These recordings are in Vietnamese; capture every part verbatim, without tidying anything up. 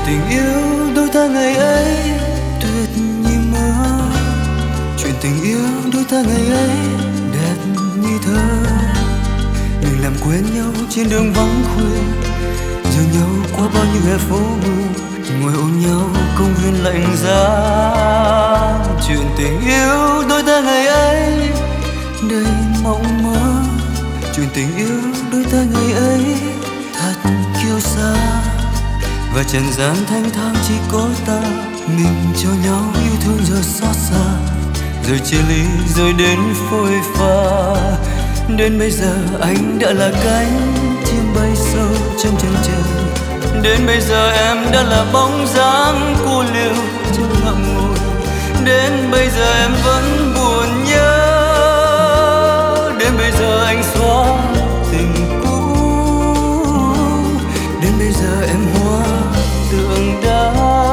tình yêu đôi ta ngày ấy tuyệt như mơ, chuyện tình yêu đôi ta ngày ấy đẹp như thơ. Mình làm quen nhau trên đường vắng khuya, dìu nhau qua bao nhiêu hè phố mưa, ngồi ôm nhau công viên lạnh giá. Chuyện tình yêu đôi ta ngày ấy đầy mộng mơ, chuyện tình yêu đôi ta ngày ấy thật kiêu sa. Và trần gian thanh thang chỉ có ta, mình cho nhau yêu thương giờ xót xa, rồi chia ly rồi đến phôi pha. Đến bây giờ anh đã là cánh chim bay sâu trong chân trời, đến bây giờ em đã là bóng dáng cô liêu trong ngậm ngùi. Đến bây giờ em vẫn buồn nhớ, đến bây giờ anh xóa tình cũ. Đến bây giờ em hóa tượng đá,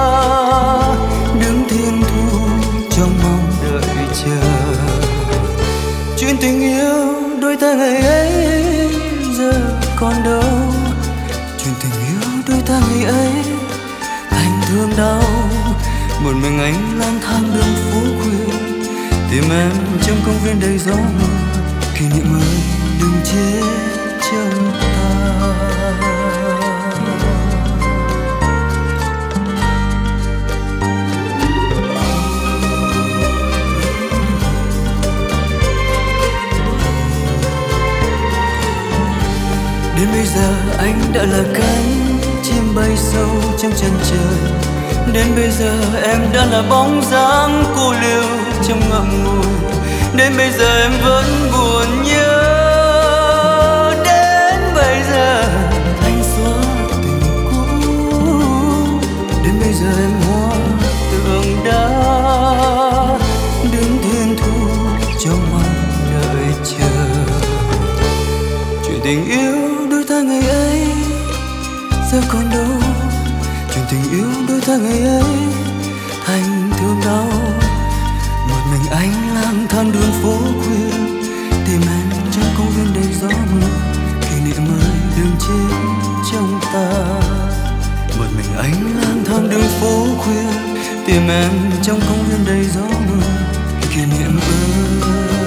đứng thiên thu trong mong đợi chờ. Chuyện tình yêu đôi ta ngày ấy giờ còn đâu, chuyện tình yêu đôi ta ngày ấy anh thương đau. Một mình anh lang thang đường phố khuya, tìm em trong công viên đầy gió mưa. Kỷ niệm ơi đừng chết trong ta. Đến bây giờ anh đã là cánh chim bay sâu trong chân trời, đến bây giờ em đã là bóng dáng cô liêu trong ngậm ngùi. Đến bây giờ em vẫn buồn nhớ, đến bây giờ anh xóa tình cũ. Đến bây giờ em hóa tượng đá, đứng thiên thu trong mong đợi chờ. Chuyện tình yêu đôi ta ngày ấy giờ còn đâu, chuyện tình yêu đôi ta ngày ấy thành thương đau. Một mình anh lang thang đường phố khuya, tìm em trong công viên đầy gió mưa. Kỷ niệm ơi đừng chết trong ta. Một mình anh lang thang đường phố khuya, tìm em trong công viên đầy gió mưa. Kỷ niệm ơi